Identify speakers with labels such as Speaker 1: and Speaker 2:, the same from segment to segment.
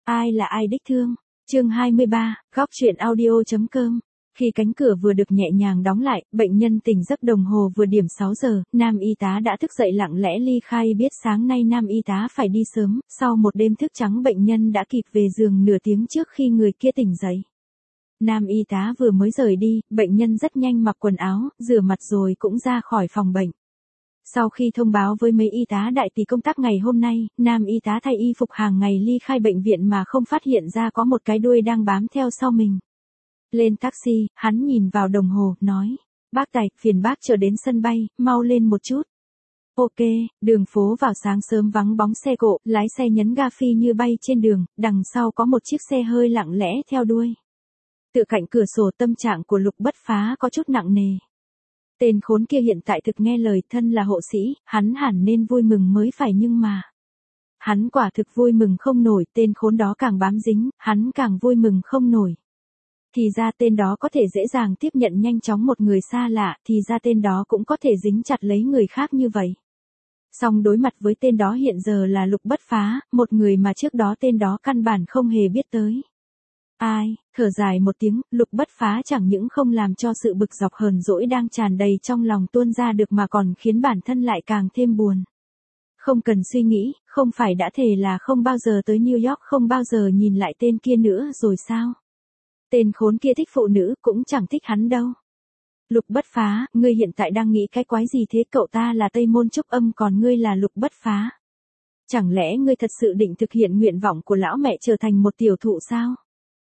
Speaker 1: Ai là ai đích thương? Chương 23, góc truyện audio.com. Khi cánh cửa vừa được nhẹ nhàng đóng lại, bệnh nhân tỉnh giấc đồng hồ vừa điểm 6 giờ, nam y tá đã thức dậy lặng lẽ ly khai biết sáng nay nam y tá phải đi sớm, sau một đêm thức trắng bệnh nhân đã kịp về giường nửa tiếng trước khi người kia tỉnh dậy. Nam y tá vừa mới rời đi, bệnh nhân rất nhanh mặc quần áo, rửa mặt rồi cũng ra khỏi phòng bệnh. Sau khi thông báo với mấy y tá đại tỷ công tác ngày hôm nay, nam y tá thay y phục hàng ngày ly khai bệnh viện mà không phát hiện ra có một cái đuôi đang bám theo sau mình. Lên taxi, hắn nhìn vào đồng hồ, nói, bác Tài, phiền bác chờ đến sân bay, mau lên một chút. Ok, đường phố vào sáng sớm vắng bóng xe cộ, lái xe nhấn ga phi như bay trên đường, đằng sau có một chiếc xe hơi lặng lẽ theo đuôi. Tựa cạnh cửa sổ tâm trạng của Lục Bất Phá có chút nặng nề. Tên khốn kia hiện tại thực nghe lời, thân là hộ sĩ, hắn hẳn nên vui mừng mới phải nhưng mà. Hắn quả thực vui mừng không nổi, tên khốn đó càng bám dính, hắn càng vui mừng không nổi. Thì ra tên đó có thể dễ dàng tiếp nhận nhanh chóng một người xa lạ, thì ra tên đó cũng có thể dính chặt lấy người khác như vậy. Song đối mặt với tên đó hiện giờ là Lục Bất Phá, một người mà trước đó tên đó căn bản không hề biết tới. Ai, thở dài một tiếng, Lục Bất Phá chẳng những không làm cho sự bực dọc hờn dỗi đang tràn đầy trong lòng tuôn ra được mà còn khiến bản thân lại càng thêm buồn. Không cần suy nghĩ, không phải đã thề là không bao giờ tới New York, không bao giờ nhìn lại tên kia nữa rồi sao? Tên khốn kia thích phụ nữ cũng chẳng thích hắn đâu. Lục Bất Phá, ngươi hiện tại đang nghĩ cái quái gì thế? Cậu ta là Tây Môn Trúc Âm còn ngươi là Lục Bất Phá. Chẳng lẽ ngươi thật sự định thực hiện nguyện vọng của lão mẹ trở thành một tiểu thụ sao?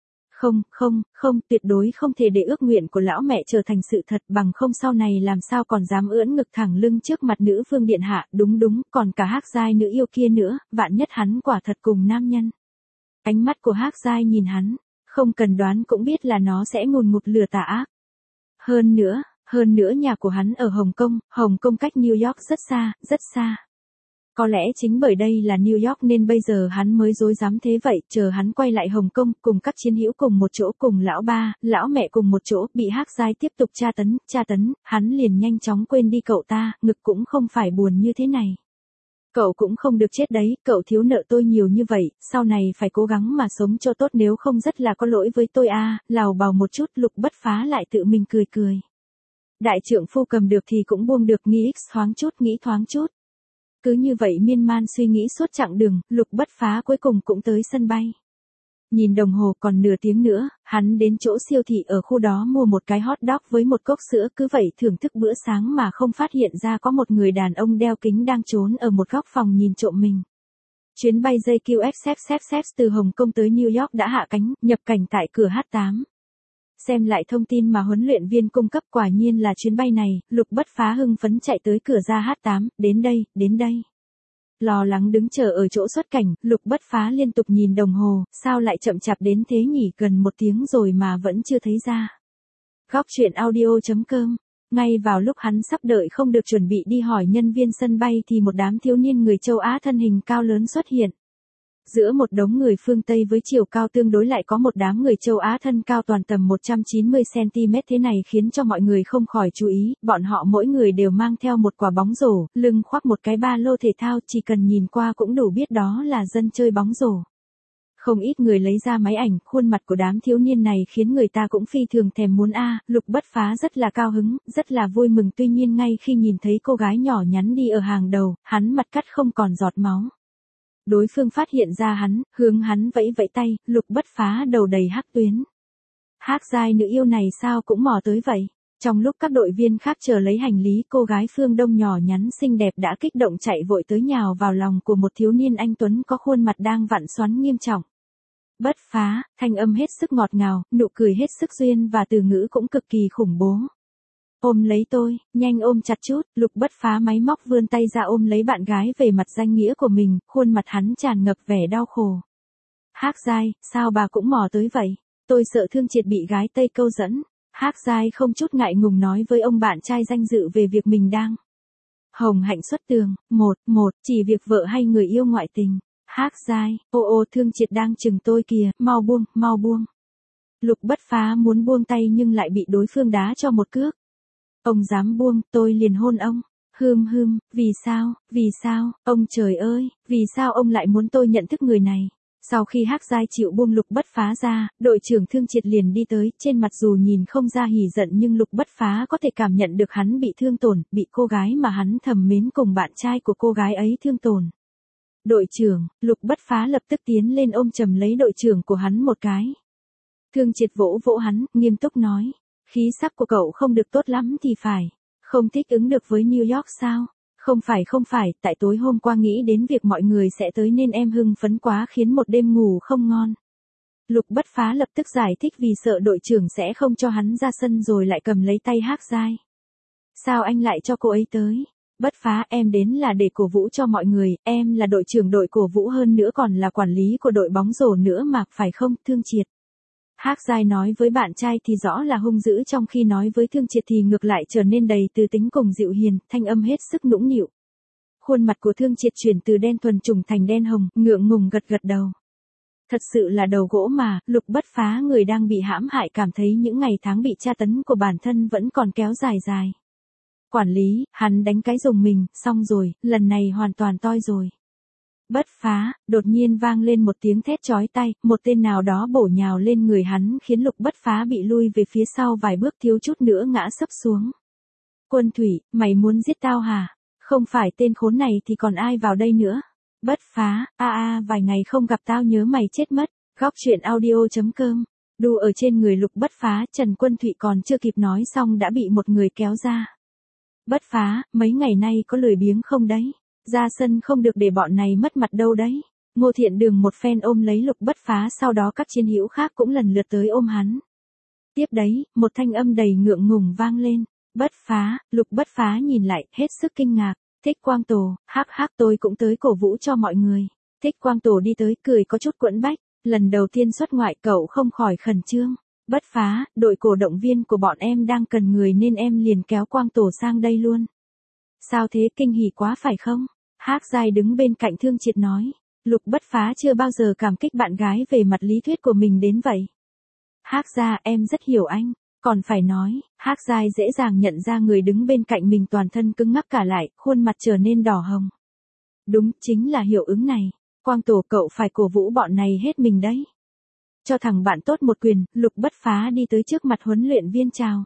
Speaker 1: Không, tuyệt đối không thể để ước nguyện của lão mẹ trở thành sự thật, bằng không sau này làm sao còn dám ưỡn ngực thẳng lưng trước mặt nữ vương điện hạ, đúng, còn cả Hắc Giai nữ yêu kia nữa, vạn nhất hắn quả thật cùng nam nhân. Ánh mắt của Hắc Giai nhìn hắn, không cần đoán cũng biết là nó sẽ ngùn ngụt lừa tà ác. Hơn nữa nhà của hắn ở Hồng Kông cách New York rất xa. Có lẽ chính bởi đây là New York nên bây giờ hắn mới dối dám thế vậy, chờ hắn quay lại Hồng Kông, cùng các chiến hữu cùng một chỗ, cùng lão ba, lão mẹ cùng một chỗ, bị Hắc Giai tiếp tục tra tấn, hắn liền nhanh chóng quên đi cậu ta, ngực cũng không phải buồn như thế này. Cậu cũng không được chết đấy, cậu thiếu nợ tôi nhiều như vậy, sau này phải cố gắng mà sống cho tốt nếu không rất là có lỗi với tôi à, lào bào một chút. Lục Bất Phá lại tự mình cười. Đại trượng phu cầm được thì cũng buông được, nghĩ thoáng chút. Cứ như vậy miên man suy nghĩ suốt chặng đường, Lục Bất Phá cuối cùng cũng tới sân bay. Nhìn đồng hồ còn nửa tiếng nữa, hắn đến chỗ siêu thị ở khu đó mua một cái hot dog với một cốc sữa, cứ vậy thưởng thức bữa sáng mà không phát hiện ra có một người đàn ông đeo kính đang trốn ở một góc phòng nhìn trộm mình. Chuyến bay JQXF từ Hồng Kông tới New York đã hạ cánh, nhập cảnh tại cửa H8. Xem lại thông tin mà huấn luyện viên cung cấp, quả nhiên là chuyến bay này, Lục Bất Phá hưng phấn chạy tới cửa ra H8, đến đây. Lo lắng đứng chờ ở chỗ xuất cảnh, Lục Bất Phá liên tục nhìn đồng hồ, sao lại chậm chạp đến thế nhỉ, gần 1 tiếng rồi mà vẫn chưa thấy ra. Góc truyện audio.com. Ngay vào lúc hắn sắp đợi không được chuẩn bị đi hỏi nhân viên sân bay thì một đám thiếu niên người châu Á thân hình cao lớn xuất hiện. Giữa một đống người phương Tây với chiều cao tương đối lại có một đám người châu Á thân cao toàn tầm 190cm, thế này khiến cho mọi người không khỏi chú ý, bọn họ mỗi người đều mang theo một quả bóng rổ, lưng khoác một cái ba lô thể thao, chỉ cần nhìn qua cũng đủ biết đó là dân chơi bóng rổ. Không ít người lấy ra máy ảnh, khuôn mặt của đám thiếu niên này khiến người ta cũng phi thường thèm muốn Lục Bất Phá rất là cao hứng, rất là vui mừng, tuy nhiên ngay khi nhìn thấy cô gái nhỏ nhắn đi ở hàng đầu, hắn mặt cắt không còn giọt máu. Đối phương phát hiện ra hắn, hướng hắn vẫy tay, Lục Bất Phá đầu đầy hắc tuyến. Hắc Giai nữ yêu này sao cũng mò tới vậy? Trong lúc các đội viên khác chờ lấy hành lý, cô gái phương Đông nhỏ nhắn xinh đẹp đã kích động chạy vội tới nhào vào lòng của một thiếu niên anh tuấn có khuôn mặt đang vặn xoắn nghiêm trọng. Bất Phá, thanh âm hết sức ngọt ngào, nụ cười hết sức duyên và từ ngữ cũng cực kỳ khủng bố. Ôm lấy tôi, nhanh ôm chặt chút. Lục Bất Phá máy móc vươn tay ra ôm lấy bạn gái về mặt danh nghĩa của mình, khuôn mặt hắn tràn ngập vẻ đau khổ. Hắc Giai, sao bà cũng mò tới vậy? Tôi sợ Thương Triệt bị gái Tây câu dẫn. Hắc Giai không chút ngại ngùng nói với ông bạn trai danh dự về việc mình đang hồng hạnh xuất tường, chỉ việc vợ hay người yêu ngoại tình. Hắc Giai, ô Thương Triệt đang chừng tôi kìa, mau buông. Lục Bất Phá muốn buông tay nhưng lại bị đối phương đá cho một cước. Ông dám buông, tôi liền hôn ông. Vì sao, ông trời ơi, vì sao ông lại muốn tôi nhận thức người này? Sau khi Hắc Giai chịu buông Lục Bất Phá ra, đội trưởng Thương Triệt liền đi tới, trên mặt dù nhìn không ra hỉ giận nhưng Lục Bất Phá có thể cảm nhận được hắn bị thương tổn, bị cô gái mà hắn thầm mến cùng bạn trai của cô gái ấy thương tổn. Đội trưởng, Lục Bất Phá lập tức tiến lên ôm chầm lấy đội trưởng của hắn một cái. Thương Triệt vỗ vỗ hắn, nghiêm túc nói, khí sắc của cậu không được tốt lắm thì phải, không thích ứng được với New York sao? Không phải, tại tối hôm qua nghĩ đến việc mọi người sẽ tới nên em hưng phấn quá khiến một đêm ngủ không ngon. Lục Bất Phá lập tức giải thích vì sợ đội trưởng sẽ không cho hắn ra sân rồi lại cầm lấy tay Hắc Giai. Sao anh lại cho cô ấy tới? Bất Phá, em đến là để cổ vũ cho mọi người, em là đội trưởng đội cổ vũ hơn nữa còn là quản lý của đội bóng rổ nữa mà, phải không, Thương Triệt? Hắc Giai nói với bạn trai thì rõ là hung dữ, trong khi nói với Thương Triệt thì ngược lại trở nên đầy từ tính cùng dịu hiền, thanh âm hết sức nũng nịu. Khuôn mặt của Thương Triệt chuyển từ đen thuần trùng thành đen hồng, ngượng ngùng gật gật đầu. Thật sự là đầu gỗ mà, Lục Bất Phá người đang bị hãm hại cảm thấy những ngày tháng bị tra tấn của bản thân vẫn còn kéo dài. Quản lý, hắn đánh cái dùng mình, xong rồi, lần này hoàn toàn toi rồi. Bất Phá, đột nhiên vang lên một tiếng thét chói tai, một tên nào đó bổ nhào lên người hắn khiến Lục Bất Phá bị lui về phía sau vài bước thiếu chút nữa ngã sấp xuống. Quân Thủy, mày muốn giết tao hả? Không phải tên khốn này thì còn ai vào đây nữa? Bất Phá, vài ngày không gặp tao nhớ mày chết mất. Góc truyện audio.com. Đu ở trên người Lục Bất Phá, Trần Quân Thụy còn chưa kịp nói xong đã bị một người kéo ra. Bất Phá, mấy ngày nay có lười biếng không đấy? Ra sân không được để bọn này mất mặt đâu đấy. Ngô Thiện Đường một phen ôm lấy Lục Bất Phá, sau đó các chiến hữu khác cũng lần lượt tới ôm hắn. Tiếp đấy, một thanh âm đầy ngượng ngùng vang lên. Bất Phá, Lục Bất Phá nhìn lại, hết sức kinh ngạc. Thích Quang Tổ, hắc tôi cũng tới cổ vũ cho mọi người. Thích Quang Tổ đi tới, cười có chút quẫn bách. Lần đầu tiên xuất ngoại cậu không khỏi khẩn trương. Bất Phá, đội cổ động viên của bọn em đang cần người nên em liền kéo Quang Tổ sang đây luôn. Sao thế, kinh hỉ quá phải không? Hắc Giai đứng bên cạnh Thương Triệt nói. Lục Bất Phá chưa bao giờ cảm kích bạn gái về mặt lý thuyết của mình đến vậy. Hắc Gia, em rất hiểu anh. Còn phải nói, Hắc Giai dễ dàng nhận ra người đứng bên cạnh mình toàn thân cứng ngắc cả lại, khuôn mặt trở nên đỏ hồng. Đúng, chính là hiệu ứng này. Quang Tổ, cậu phải cổ vũ bọn này hết mình đấy. Cho thằng bạn tốt một quyền, Lục Bất Phá đi tới trước mặt huấn luyện viên chào.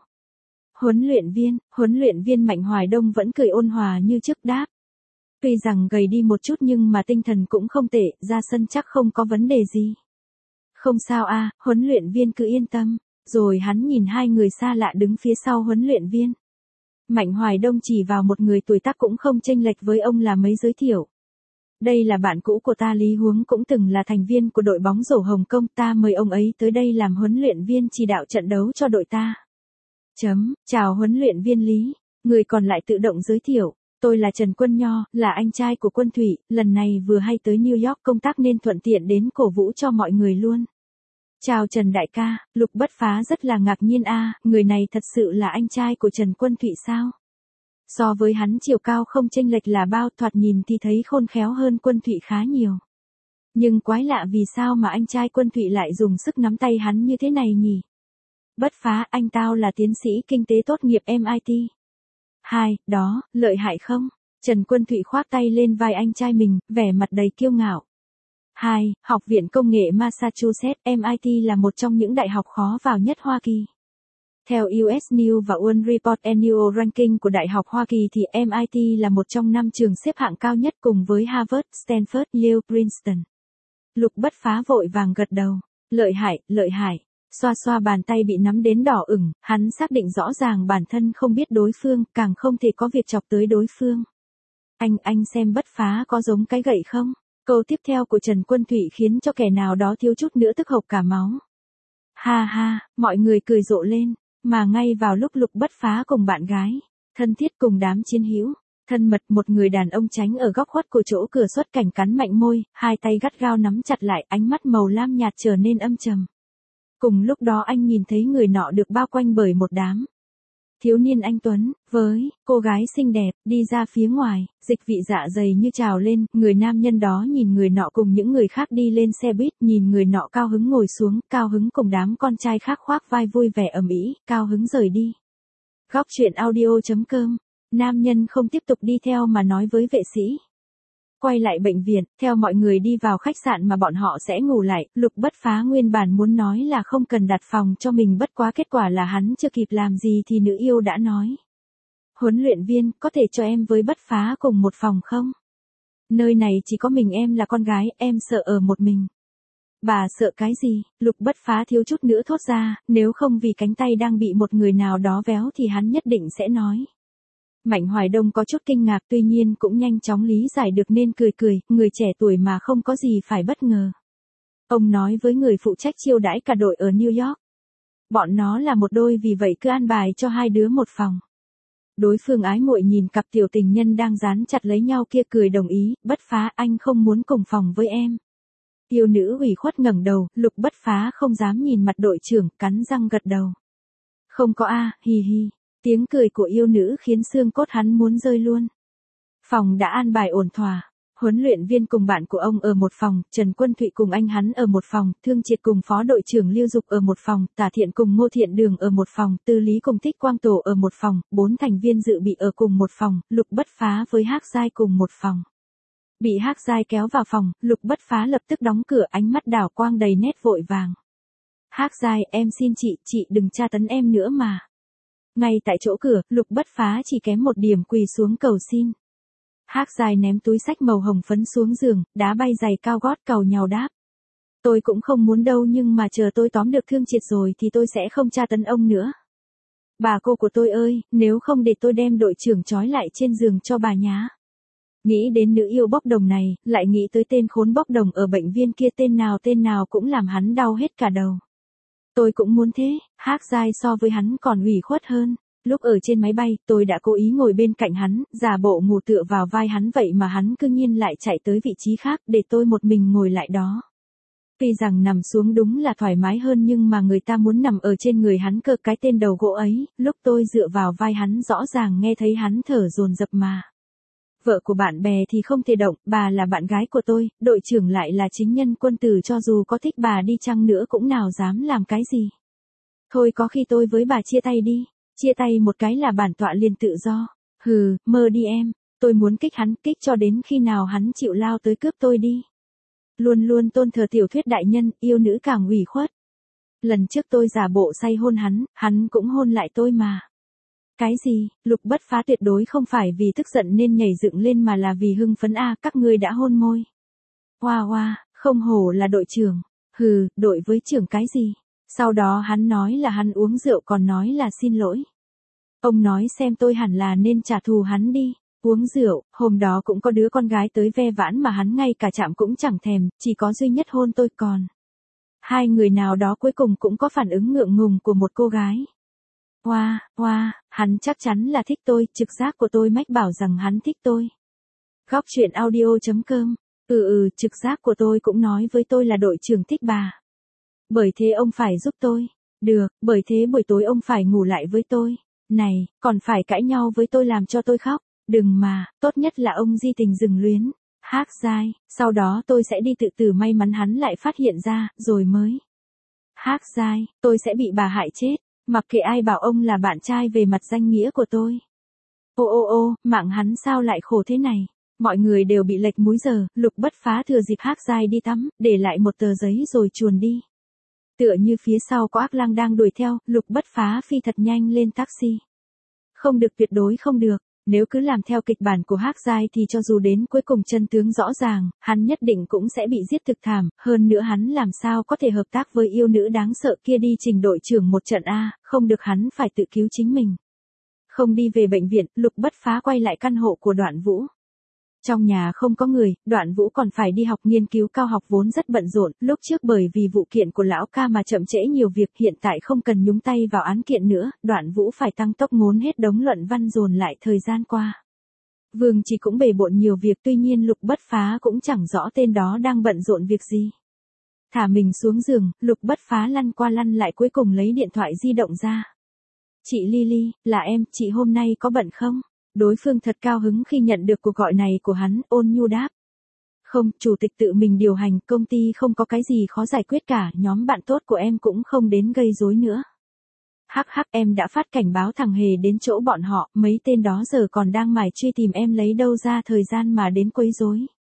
Speaker 1: Huấn luyện viên Mạnh Hoài Đông vẫn cười ôn hòa như trước đáp. Tuy rằng gầy đi một chút nhưng mà tinh thần cũng không tệ, ra sân chắc không có vấn đề gì. Không sao huấn luyện viên cứ yên tâm. Rồi hắn nhìn hai người xa lạ đứng phía sau huấn luyện viên. Mạnh Hoài Đông chỉ vào một người tuổi tác cũng không chênh lệch với ông là mấy giới thiệu. Đây là bạn cũ của ta, Lý Huống, cũng từng là thành viên của đội bóng rổ Hồng Kông, ta mời ông ấy tới đây làm huấn luyện viên chỉ đạo trận đấu cho đội ta. Chào huấn luyện viên Lý. Người còn lại tự động giới thiệu. Tôi là Trần Quân Nho, là anh trai của Quân Thủy, lần này vừa hay tới New York công tác nên thuận tiện đến cổ vũ cho mọi người luôn. Chào Trần đại ca, Lục Bất Phá rất là ngạc nhiên người này thật sự là anh trai của Trần Quân Thụy sao? So với hắn chiều cao không chênh lệch là bao, thoạt nhìn thì thấy khôn khéo hơn Quân Thụy khá nhiều. Nhưng quái lạ vì sao mà anh trai Quân Thụy lại dùng sức nắm tay hắn như thế này nhỉ? Bất Phá, anh tao là tiến sĩ kinh tế tốt nghiệp MIT. Đó, lợi hại không? Trần Quân Thụy khoác tay lên vai anh trai mình, vẻ mặt đầy kiêu ngạo. Học viện Công nghệ Massachusetts, MIT là một trong những đại học khó vào nhất Hoa Kỳ. Theo US News và World Report Annual Ranking của Đại học Hoa Kỳ thì MIT là một trong 5 trường xếp hạng cao nhất cùng với Harvard, Stanford, Yale, Princeton. Lục Bất Phá vội vàng gật đầu. Lợi hại. Xoa xoa bàn tay bị nắm đến đỏ ửng, hắn xác định rõ ràng bản thân không biết đối phương, càng không thể có việc chọc tới đối phương. Anh xem Bất Phá có giống cái gậy không? Câu tiếp theo của Trần Quân Thụy khiến cho kẻ nào đó thiếu chút nữa tức hộc cả máu. Mọi người cười rộ lên, mà ngay vào lúc Lục Bất Phá cùng bạn gái, thân thiết cùng đám chiến hữu, thân mật, một người đàn ông tránh ở góc khuất của chỗ cửa xuất cảnh cắn mạnh môi, hai tay gắt gao nắm chặt lại, ánh mắt màu lam nhạt trở nên âm trầm. Cùng lúc đó anh nhìn thấy người nọ được bao quanh bởi một đám thiếu niên anh tuấn, với cô gái xinh đẹp, đi ra phía ngoài, dịch vị dạ dày như trào lên, người nam nhân đó nhìn người nọ cùng những người khác đi lên xe buýt, nhìn người nọ cao hứng ngồi xuống, cao hứng cùng đám con trai khác khoác vai vui vẻ ầm ĩ, cao hứng rời đi. Góc truyện audio.com, nam nhân không tiếp tục đi theo mà nói với vệ sĩ. Quay lại bệnh viện, theo mọi người đi vào khách sạn mà bọn họ sẽ ngủ lại, Lục Bất Phá nguyên bản muốn nói là không cần đặt phòng cho mình, bất quá kết quả là hắn chưa kịp làm gì thì nữ yêu đã nói. Huấn luyện viên, có thể cho em với Bất Phá cùng một phòng không? Nơi này chỉ có mình em là con gái, em sợ ở một mình. Bà sợ cái gì? Lục Bất Phá thiếu chút nữa thốt ra, nếu không vì cánh tay đang bị một người nào đó véo thì hắn nhất định sẽ nói. Mạnh Hoài Đông có chút kinh ngạc, tuy nhiên cũng nhanh chóng lý giải được nên cười cười, người trẻ tuổi mà không có gì phải bất ngờ. Ông nói với người phụ trách chiêu đãi cả đội ở New York. Bọn nó là một đôi, vì vậy cứ an bài cho hai đứa một phòng. Đối phương ái muội nhìn cặp tiểu tình nhân đang dán chặt lấy nhau kia, cười đồng ý. Bất Phá, anh không muốn cùng phòng với em. Yêu nữ ủy khuất ngẩng đầu, Lục Bất Phá không dám nhìn mặt đội trưởng, cắn răng gật đầu. Không có a, hi hi. Tiếng cười của yêu nữ khiến xương cốt hắn muốn rơi luôn. Phòng đã an bài ổn thỏa. Huấn luyện viên cùng bạn của ông ở một phòng, Trần Quân Thụy cùng anh hắn ở một phòng, Thương Triệt cùng phó đội trưởng Lưu Dục ở một phòng, Tả Thiện cùng Ngô Thiện Đường ở một phòng, Tư Lý cùng Thích Quang Tổ ở một phòng, 4 thành viên dự bị ở cùng một phòng, Lục Bất Phá với Hắc Giai cùng một phòng. Bị Hắc Giai kéo vào phòng, Lục Bất Phá lập tức đóng cửa, ánh mắt đảo quang đầy nét vội vàng. Hắc Giai, em xin chị đừng tra tấn em nữa mà. Ngay tại chỗ cửa, Lục Bất Phá chỉ kém một điểm quỳ xuống cầu xin. Hắc Giai ném túi xách màu hồng phấn xuống giường, đá bay giày cao gót cầu nhào đáp. Tôi cũng không muốn đâu, nhưng mà chờ tôi tóm được Thương Triệt rồi thì tôi sẽ không tra tấn ông nữa. Bà cô của tôi ơi, nếu không để tôi đem đội trưởng trói lại trên giường cho bà nhá. Nghĩ đến nữ yêu bốc đồng này, lại nghĩ tới tên khốn bốc đồng ở bệnh viện kia, tên nào cũng làm hắn đau hết cả đầu. Tôi cũng muốn thế, Hắc Giai so với hắn còn ủy khuất hơn. Lúc ở trên máy bay, tôi đã cố ý ngồi bên cạnh hắn, giả bộ ngủ tựa vào vai hắn, vậy mà hắn cư nhiên lại chạy tới vị trí khác để tôi một mình ngồi lại đó. Tuy rằng nằm xuống đúng là thoải mái hơn, nhưng mà người ta muốn nằm ở trên người hắn cơ, cái tên đầu gỗ ấy, lúc tôi dựa vào vai hắn rõ ràng nghe thấy hắn thở dồn dập mà. Vợ của bạn bè thì không thể động, bà là bạn gái của tôi, đội trưởng lại là chính nhân quân tử, cho dù có thích bà đi chăng nữa cũng nào dám làm cái gì. Thôi có khi tôi với bà chia tay đi, chia tay một cái là bản tọa liền tự do. Hừ, mơ đi em, tôi muốn kích hắn, kích cho đến khi nào hắn chịu lao tới cướp tôi đi. Luôn luôn tôn thờ tiểu thuyết đại nhân, yêu nữ càng ủy khuất. Lần trước tôi giả bộ say hôn hắn cũng hôn lại tôi mà. Cái gì? Lục Bất Phá tuyệt đối không phải vì tức giận nên nhảy dựng lên mà là vì hưng phấn a, các ngươi đã hôn môi. Hoa hoa, không hổ là đội trưởng. Hừ, đội với trưởng cái gì? Sau đó hắn nói là hắn uống rượu, còn nói là xin lỗi. Ông nói xem tôi hẳn là nên trả thù hắn đi. Uống rượu, hôm đó cũng có đứa con gái tới ve vãn mà hắn ngay cả chạm cũng chẳng thèm, chỉ có duy nhất hôn tôi còn. Hai người nào đó cuối cùng cũng có phản ứng ngượng ngùng của một cô gái. Hoa, hắn chắc chắn là thích tôi, trực giác của tôi mách bảo rằng hắn thích tôi. Góc truyện audio.com. Trực giác của tôi cũng nói với tôi là đội trưởng thích bà. Bởi thế ông phải giúp tôi. Được, bởi thế buổi tối ông phải ngủ lại với tôi. Này, còn phải cãi nhau với tôi làm cho tôi khóc. Đừng mà, tốt nhất là ông di tình dừng luyến. Hắc Giai, sau đó tôi sẽ đi tự tử, may mắn hắn lại phát hiện ra, rồi mới. Hắc Giai, tôi sẽ bị bà hại chết. Mặc kệ ai bảo ông là bạn trai về mặt danh nghĩa của tôi. Ô, mạng hắn sao lại khổ thế này. Mọi người đều bị lệch múi giờ, Lục Bất Phá thừa dịp Hắc Giai đi tắm, để lại một tờ giấy rồi chuồn đi. Tựa như phía sau có ác lang đang đuổi theo, Lục Bất Phá phi thật nhanh lên taxi. Không được, tuyệt đối không được. Nếu cứ làm theo kịch bản của Hắc Giai thì cho dù đến cuối cùng chân tướng rõ ràng, hắn nhất định cũng sẽ bị giết thực thảm, hơn nữa hắn làm sao có thể hợp tác với yêu nữ đáng sợ kia đi trình đội trưởng một trận a, không được, hắn phải tự cứu chính mình. Không đi về bệnh viện, Lục Bất Phá quay lại căn hộ của Đoạn Vũ. Trong nhà không có người, Đoạn Vũ còn phải đi học nghiên cứu cao học vốn rất bận rộn, lúc trước bởi vì vụ kiện của lão ca mà chậm trễ nhiều việc, hiện tại không cần nhúng tay vào án kiện nữa, Đoạn Vũ phải tăng tốc ngốn hết đống luận văn dồn lại thời gian qua. Vương Chỉ cũng bề bộn nhiều việc, tuy nhiên Lục Bất Phá cũng chẳng rõ tên đó đang bận rộn việc gì. Thả mình xuống giường, Lục Bất Phá lăn qua lăn lại cuối cùng lấy điện thoại di động ra. Chị Lily, là em, chị hôm nay có bận không? Đối phương thật cao hứng khi nhận được cuộc gọi này của hắn, ôn nhu đáp. Không, chủ tịch tự mình điều hành, công ty không có cái gì khó giải quyết cả, nhóm bạn tốt của em cũng không đến gây rối nữa. Hắc, em đã phát cảnh báo thằng Hề đến chỗ bọn họ, mấy tên đó giờ còn đang mải truy tìm em, lấy đâu ra thời gian mà đến quấy rối.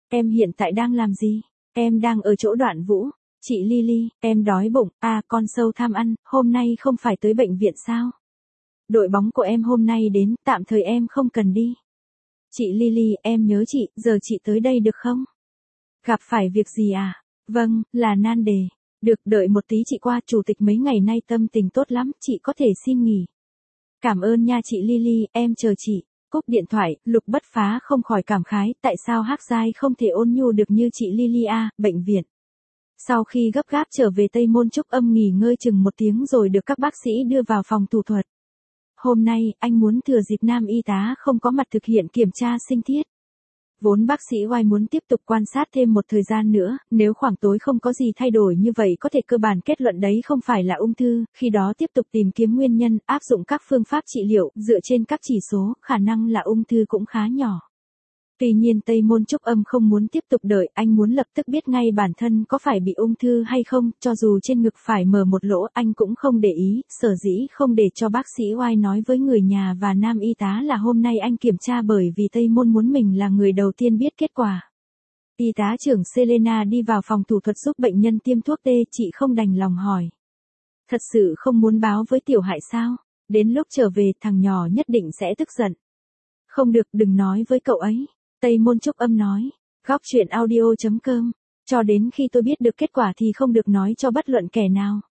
Speaker 1: Em hiện tại đang làm gì? Em đang ở chỗ Đoạn Vũ. Chị Lily, em đói bụng, con sâu tham ăn, hôm nay không phải tới bệnh viện sao? Đội bóng của em hôm nay đến, tạm thời em không cần đi. Chị Lily, em nhớ chị, giờ chị tới đây được không? Gặp phải việc gì à? Vâng, là nan đề. Được, đợi một tí chị qua, chủ tịch mấy ngày nay tâm tình tốt lắm, chị có thể xin nghỉ. Cảm ơn nha chị Lily, em chờ chị. Cúp điện thoại, Lục Bất Phá không khỏi cảm khái, tại sao Hắc Giai không thể ôn nhu được như chị Lily bệnh viện. Sau khi gấp gáp trở về Tây Môn Trúc Âm nghỉ ngơi chừng 1 tiếng rồi được các bác sĩ đưa vào phòng thủ thuật. Hôm nay, anh muốn thừa dịp nam y tá không có mặt thực hiện kiểm tra sinh thiết. Vốn bác sĩ Y muốn tiếp tục quan sát thêm một thời gian nữa, nếu khoảng tối không có gì thay đổi như vậy có thể cơ bản kết luận đấy không phải là ung thư, khi đó tiếp tục tìm kiếm nguyên nhân, áp dụng các phương pháp trị liệu, dựa trên các chỉ số, khả năng là ung thư cũng khá nhỏ. Tuy nhiên Tây Môn Trúc Âm không muốn tiếp tục đợi, anh muốn lập tức biết ngay bản thân có phải bị ung thư hay không, cho dù trên ngực phải mở một lỗ anh cũng không để ý, sở dĩ không để cho bác sĩ Y nói với người nhà và nam y tá là hôm nay anh kiểm tra bởi vì Tây Môn muốn mình là người đầu tiên biết kết quả. Y tá trưởng Selena đi vào phòng thủ thuật giúp bệnh nhân tiêm thuốc tê, chị không đành lòng hỏi. Thật sự không muốn báo với Tiểu Hại sao? Đến lúc trở về thằng nhỏ nhất định sẽ tức giận. Không được, đừng nói với cậu ấy. Tây Môn Trúc Âm nói, góc chuyện audio.com, cho đến khi tôi biết được kết quả thì không được nói cho bất luận kẻ nào.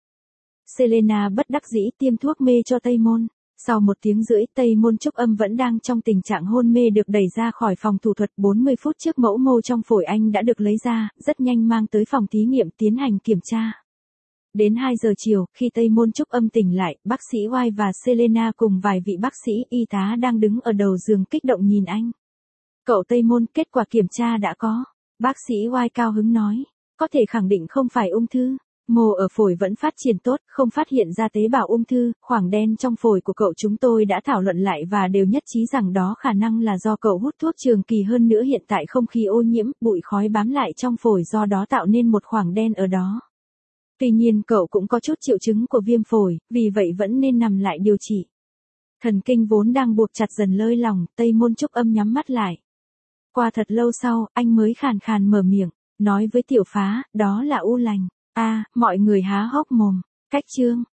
Speaker 1: Selena bất đắc dĩ tiêm thuốc mê cho Tây Môn. Sau 1 tiếng rưỡi, Tây Môn Trúc Âm vẫn đang trong tình trạng hôn mê được đẩy ra khỏi phòng thủ thuật. 40 phút trước mẫu mô trong phổi anh đã được lấy ra, rất nhanh mang tới phòng thí nghiệm tiến hành kiểm tra. Đến 2 giờ chiều, khi Tây Môn Trúc Âm tỉnh lại, bác sĩ Y và Selena cùng vài vị bác sĩ y tá đang đứng ở đầu giường kích động nhìn anh. Cậu Tây Môn, kết quả kiểm tra đã có. Bác sĩ Y cao hứng nói. Có thể khẳng định không phải ung thư. Mô ở phổi vẫn phát triển tốt, không phát hiện ra tế bào ung thư. Khoảng đen trong phổi của cậu chúng tôi đã thảo luận lại và đều nhất trí rằng đó khả năng là do cậu hút thuốc trường kỳ, hơn nữa hiện tại không khí ô nhiễm, bụi khói bám lại trong phổi do đó tạo nên một khoảng đen ở đó. Tuy nhiên cậu cũng có chút triệu chứng của viêm phổi, vì vậy vẫn nên nằm lại điều trị. Thần kinh vốn đang buộc chặt dần lơi lỏng, Tây Môn Trúc Âm nhắm mắt lại. Qua thật lâu sau, anh mới khàn khàn mở miệng, nói với Tiểu Phá, đó là u lành. Mọi người há hốc mồm. Cách chương